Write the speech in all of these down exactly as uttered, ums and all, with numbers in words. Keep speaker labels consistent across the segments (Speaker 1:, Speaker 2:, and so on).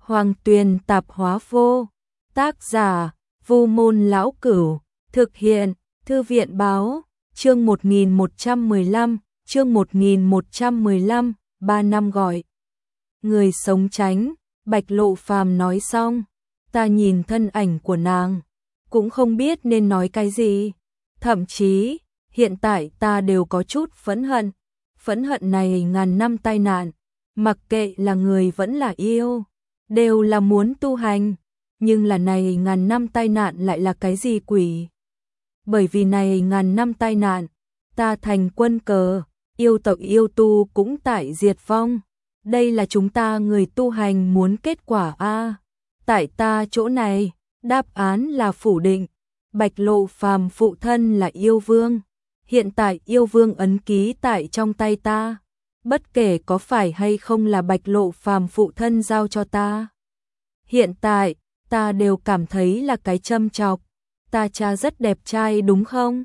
Speaker 1: Hoàng Tuyền Tạp Hóa Vô. Tác giả: Vu Môn Lão Cửu. Thực hiện: Thư viện Báo. Chương một nghìn một trăm mười lăm, chương một nghìn một trăm mười lăm, ba năm gọi người sống tránh. Bạch Lộ Phàm nói xong, ta nhìn thân ảnh của nàng, cũng không biết nên nói cái gì. Thậm chí, hiện tại ta đều có chút phẫn hận. Phẫn hận này ngàn năm tai nạn, mặc kệ là người vẫn là yêu, đều là muốn tu hành. Nhưng là này ngàn năm tai nạn lại là cái gì quỷ? Bởi vì này ngàn năm tai nạn, ta thành quân cờ, yêu tộc yêu tu cũng tại diệt vong. Đây là chúng ta người tu hành muốn kết quả a. Tại ta chỗ này, đáp án là phủ định. Bạch Lộ Phàm phụ thân là yêu vương. Hiện tại yêu vương ấn ký tại trong tay ta. Bất kể có phải hay không là Bạch Lộ Phàm phụ thân giao cho ta. Hiện tại, ta đều cảm thấy là cái châm chọc. Ta cha rất đẹp trai đúng không?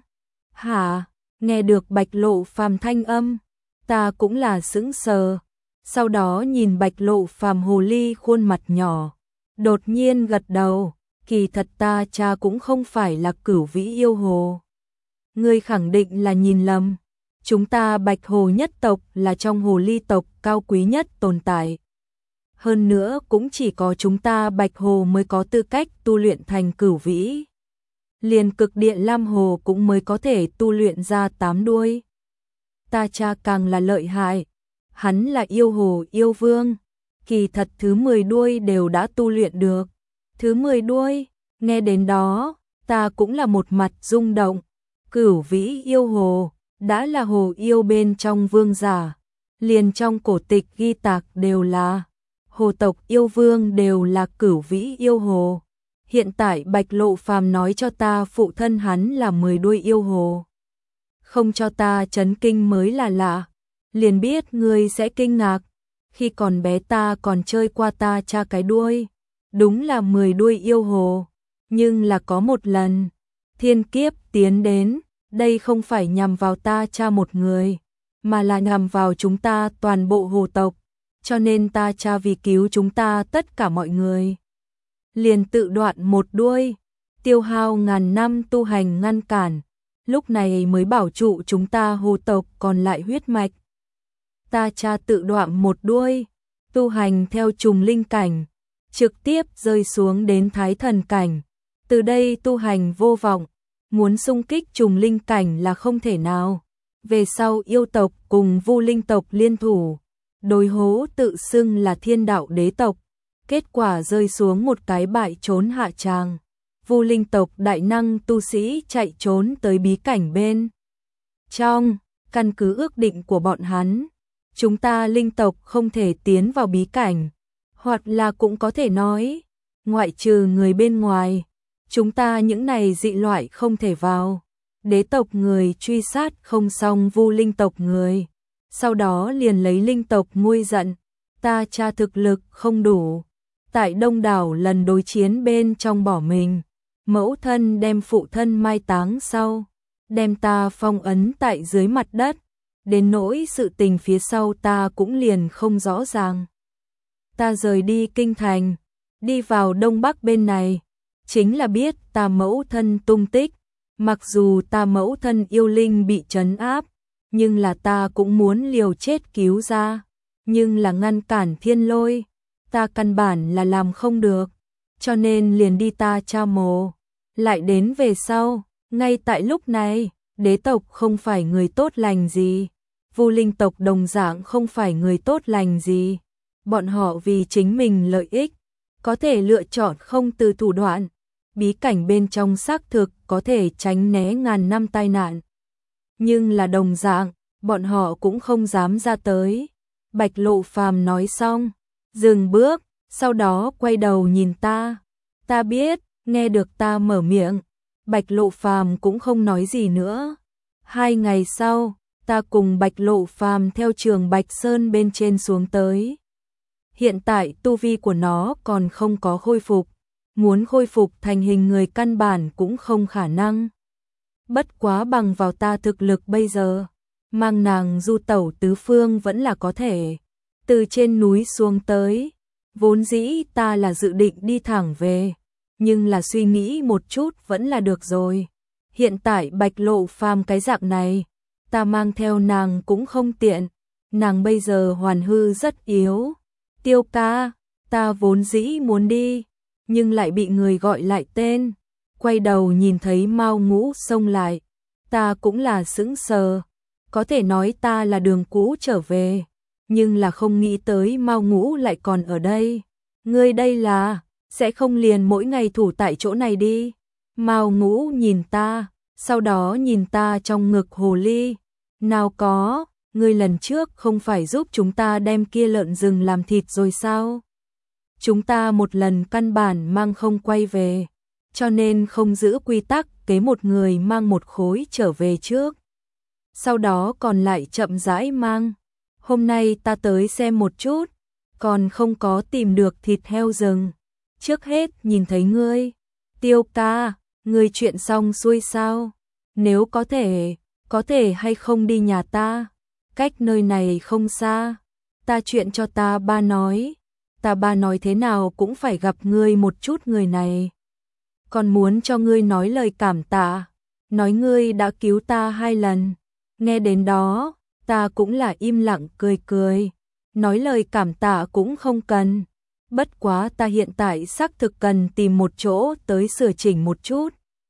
Speaker 1: Hả? Nghe được Bạch Lộ Phàm thanh âm, ta cũng là sững sờ. Sau đó nhìn Bạch Lộ Phàm hồ ly khuôn mặt nhỏ, đột nhiên gật đầu. Kỳ thật ta cha cũng không phải là Cửu Vĩ yêu hồ. Ngươi khẳng định là nhìn lầm. Chúng ta Bạch Hồ nhất tộc là trong hồ ly tộc cao quý nhất tồn tại. Hơn nữa cũng chỉ có chúng ta Bạch Hồ mới có tư cách tu luyện thành Cửu Vĩ. Liền Cực Địa Lam Hồ cũng mới có thể tu luyện ra tám đuôi. Ta cha càng là lợi hại. Hắn là yêu hồ yêu vương. Kỳ thật thứ mười đuôi đều đã tu luyện được. Thứ mười đuôi, nghe đến đó, ta cũng là một mặt rung động. Cửu Vĩ yêu hồ, đã là hồ yêu bên trong vương giả. Liền trong cổ tịch ghi tạc đều là hồ tộc yêu vương đều là Cửu Vĩ yêu hồ. Hiện tại Bạch Lộ Phàm nói cho ta phụ thân hắn là mười đuôi yêu hồ. Không cho ta chấn kinh mới là lạ. Liền biết ngươi sẽ kinh ngạc. Khi còn bé ta còn chơi qua ta cha cái đuôi. Đúng là mười đuôi yêu hồ. Nhưng là có một lần, thiên kiếp tiến đến. Đây không phải nhằm vào ta cha một người, mà là nhằm vào chúng ta toàn bộ hồ tộc. Cho nên ta cha vì cứu chúng ta tất cả mọi người, liền tự đoạn một đuôi, tiêu hao ngàn năm tu hành ngăn cản, lúc này mới bảo trụ chúng ta hồ tộc còn lại huyết mạch. Ta cha tự đoạn một đuôi, tu hành theo trùng linh cảnh, trực tiếp rơi xuống đến thái thần cảnh, từ đây tu hành vô vọng, muốn xung kích trùng linh cảnh là không thể nào. Về sau yêu tộc cùng Vu Linh tộc liên thủ, đối hố tự xưng là Thiên Đạo Đế tộc, kết quả rơi xuống một cái bại trốn hạ tràng. Vu Linh tộc đại năng tu sĩ chạy trốn tới bí cảnh bên trong, căn cứ ước định của bọn hắn, chúng ta linh tộc không thể tiến vào bí cảnh, hoặc là cũng có thể nói, ngoại trừ người bên ngoài, chúng ta những này dị loại không thể vào. Đế tộc người truy sát không xong Vu Linh tộc người, sau đó liền lấy linh tộc nguôi giận, ta cha thực lực không đủ, tại đông đảo lần đối chiến bên trong bỏ mình, mẫu thân đem phụ thân mai táng sau, đem ta phong ấn tại dưới mặt đất, đến nỗi sự tình phía sau ta cũng liền không rõ ràng. Ta rời đi kinh thành, đi vào đông bắc bên này, chính là biết ta mẫu thân tung tích. Mặc dù ta mẫu thân yêu linh bị trấn áp, nhưng là ta cũng muốn liều chết cứu ra. Nhưng là ngăn cản thiên lôi, ta căn bản là làm không được, cho nên liền đi ta cha mồ. Lại đến về sau, ngay tại lúc này, đế tộc không phải người tốt lành gì, Vu Linh tộc đồng dạng không phải người tốt lành gì. Bọn họ vì chính mình lợi ích, có thể lựa chọn không từ thủ đoạn. Bí cảnh bên trong xác thực có thể tránh né ngàn năm tai nạn. Nhưng là đồng dạng, bọn họ cũng không dám ra tới. Bạch Lộ Phàm nói xong, dừng bước, sau đó quay đầu nhìn ta. Ta biết, nghe được ta mở miệng, Bạch Lộ Phàm cũng không nói gì nữa. Hai ngày sau, ta cùng Bạch Lộ Phàm theo trường Bạch Sơn bên trên xuống tới. Hiện tại tu vi của nó còn không có khôi phục. Muốn khôi phục thành hình người căn bản cũng không khả năng. Bất quá bằng vào ta thực lực bây giờ, mang nàng du tẩu tứ phương vẫn là có thể. Từ trên núi xuống tới, Vốn dĩ ta là dự định đi thẳng về, nhưng là suy nghĩ một chút vẫn là được rồi. Hiện tại Bạch Lộ Phàm cái dạng này, ta mang theo nàng cũng không tiện, nàng bây giờ hoàn hư rất yếu. Tiêu ca, ta vốn dĩ muốn đi, nhưng lại bị người gọi lại tên. Quay đầu nhìn thấy Mao Ngũ xông lại, ta cũng là sững sờ. Có thể nói ta là đường cũ trở về, nhưng là không nghĩ tới Mao Ngũ lại còn ở đây. Ngươi đây là, sẽ không liền mỗi ngày thủ tại chỗ này đi. Mao Ngũ nhìn ta, sau đó nhìn ta trong ngực hồ ly. Nào có, ngươi lần trước không phải giúp chúng ta đem kia lợn rừng làm thịt rồi sao? Chúng ta một lần căn bản mang không quay về, cho nên không giữ quy tắc kế một người mang một khối trở về trước. Sau đó còn lại chậm rãi mang. Hôm nay ta tới xem một chút, còn không có tìm được thịt heo rừng. Trước hết nhìn thấy ngươi. Tiêu ca, ngươi chuyện xong xuôi sao? Nếu có thể, có thể hay không đi nhà ta? Cách nơi này không xa. Ta chuyện cho ta ba nói. Ta ba nói thế nào cũng phải gặp ngươi một chút người này. Còn muốn cho ngươi nói lời cảm tạ. Nói ngươi đã cứu ta hai lần. Nghe đến đó, ta cũng là im lặng cười cười. Nói lời cảm tạ cũng không cần. Bất quá ta hiện tại xác thực cần tìm một chỗ tới sửa chỉnh một chút.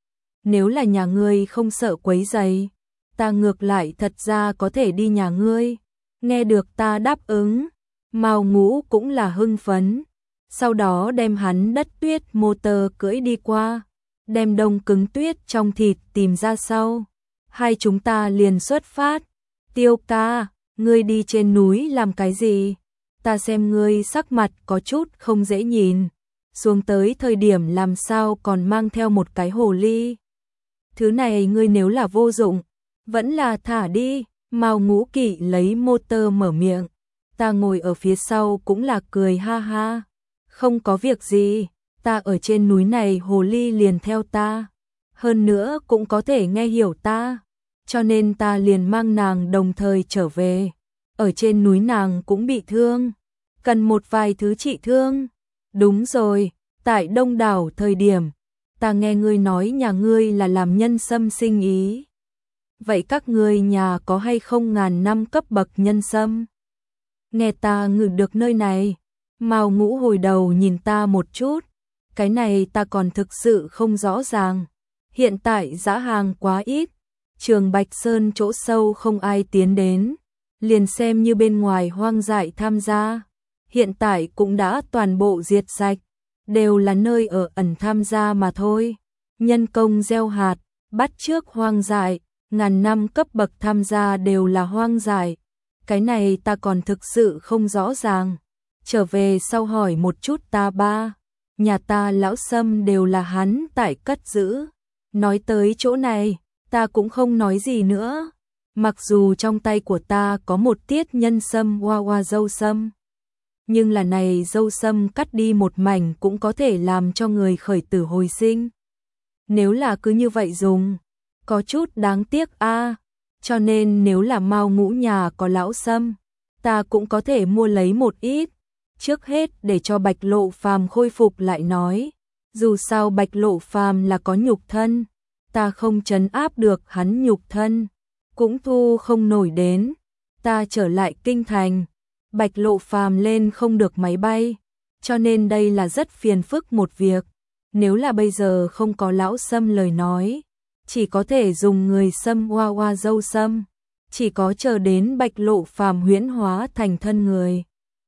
Speaker 1: Nếu là nhà ngươi không sợ quấy rầy, ta ngược lại thật ra có thể đi nhà ngươi. Nghe được ta đáp ứng, Mao Ngũ cũng là hưng phấn. Sau đó đem hắn đất tuyết motor cưỡi đi qua, đem đông cứng tuyết trong thịt tìm ra sau. Hai chúng ta liền xuất phát. Tiêu ca, ngươi đi trên núi làm cái gì? Ta xem ngươi sắc mặt có chút không dễ nhìn. Xuống tới thời điểm làm sao còn mang theo một cái hồ ly. Thứ này ngươi nếu là vô dụng, vẫn là thả đi. Mao Ngũ Kỵ lấy motor mở miệng. Ta ngồi ở phía sau cũng là cười ha ha. Không có việc gì, ta ở trên núi này hồ ly liền theo ta. Hơn nữa cũng có thể nghe hiểu ta. Cho nên ta liền mang nàng đồng thời trở về. Ở trên núi nàng cũng bị thương, cần một vài thứ trị thương. Đúng rồi, tại Đông Đảo thời điểm, ta nghe ngươi nói nhà ngươi là làm nhân sâm sinh ý. Vậy các ngươi nhà có hay không ngàn năm cấp bậc nhân sâm? Nghe ta ngửi được nơi này, Mao Ngũ hồi đầu nhìn ta một chút. Cái này ta còn thực sự không rõ ràng. Hiện tại giá hàng quá ít, Trường Bạch Sơn chỗ sâu không ai tiến đến, liền xem như bên ngoài hoang dại tham gia. Hiện tại cũng đã toàn bộ diệt sạch, đều là nơi ở ẩn tham gia mà thôi. Nhân công gieo hạt, bắt trước hoang dại, ngàn năm cấp bậc tham gia đều là hoang dại. Cái này ta còn thực sự không rõ ràng. Trở về sau hỏi một chút ta ba, nhà ta lão sâm đều là hắn tại cất giữ. Nói tới chỗ này, ta cũng không nói gì nữa. Mặc dù trong tay của ta có một tiết nhân sâm hoa hoa dâu sâm, nhưng là này dâu sâm cắt đi một mảnh cũng có thể làm cho người khởi tử hồi sinh. Nếu là cứ như vậy dùng, có chút đáng tiếc a. Cho nên nếu là Mao Ngũ nhà có lão sâm, ta cũng có thể mua lấy một ít. Trước hết để cho Bạch Lộ Phàm khôi phục lại nói. Dù sao Bạch Lộ Phàm là có nhục thân, ta không trấn áp được hắn nhục thân, cũng thu không nổi đến. Ta trở lại kinh thành, Bạch Lộ Phàm lên không được máy bay, cho nên đây là rất phiền phức một việc. Nếu là bây giờ không có lão sâm lời nói, chỉ có thể dùng người sâm hoa hoa dâu sâm, chỉ có chờ đến Bạch Lộ Phàm huyễn hóa thành thân người,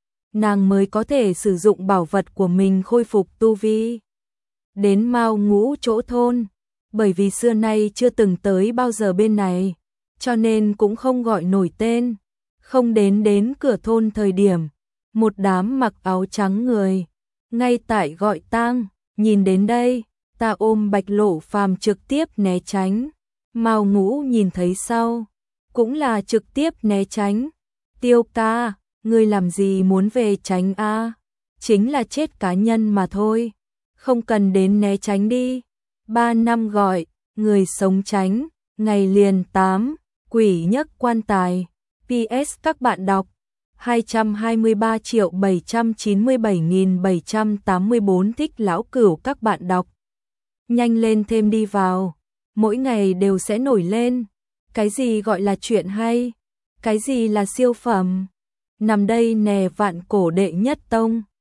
Speaker 1: nàng mới có thể sử dụng bảo vật của mình khôi phục tu vi. Đến Mao Ngũ chỗ thôn, bởi vì xưa nay chưa từng tới bao giờ bên này, cho nên cũng không gọi nổi tên. Không đến đến cửa thôn thời điểm, một đám mặc áo trắng người, ngay tại gọi tang. Nhìn đến đây, ta ôm Bạch Lộ Phàm trực tiếp né tránh. Mao Ngũ nhìn thấy sau, cũng là trực tiếp né tránh. Tiêu ca, ngươi làm gì muốn về tránh a? Chính là chết cá nhân mà thôi, không cần đến né tránh đi. Ba năm gọi, người sống tránh, ngày liền tám, quỷ nhấc quan tài. pê ét các bạn đọc, hai trăm hai mươi ba triệu bảy trăm chín mươi bảy nghìn bảy trăm tám mươi bốn thích lão cửu các bạn đọc. Nhanh lên thêm đi vào, mỗi ngày đều sẽ nổi lên. Cái gì gọi là chuyện hay? Cái gì là siêu phẩm? Nằm đây nè vạn cổ đệ nhất tông.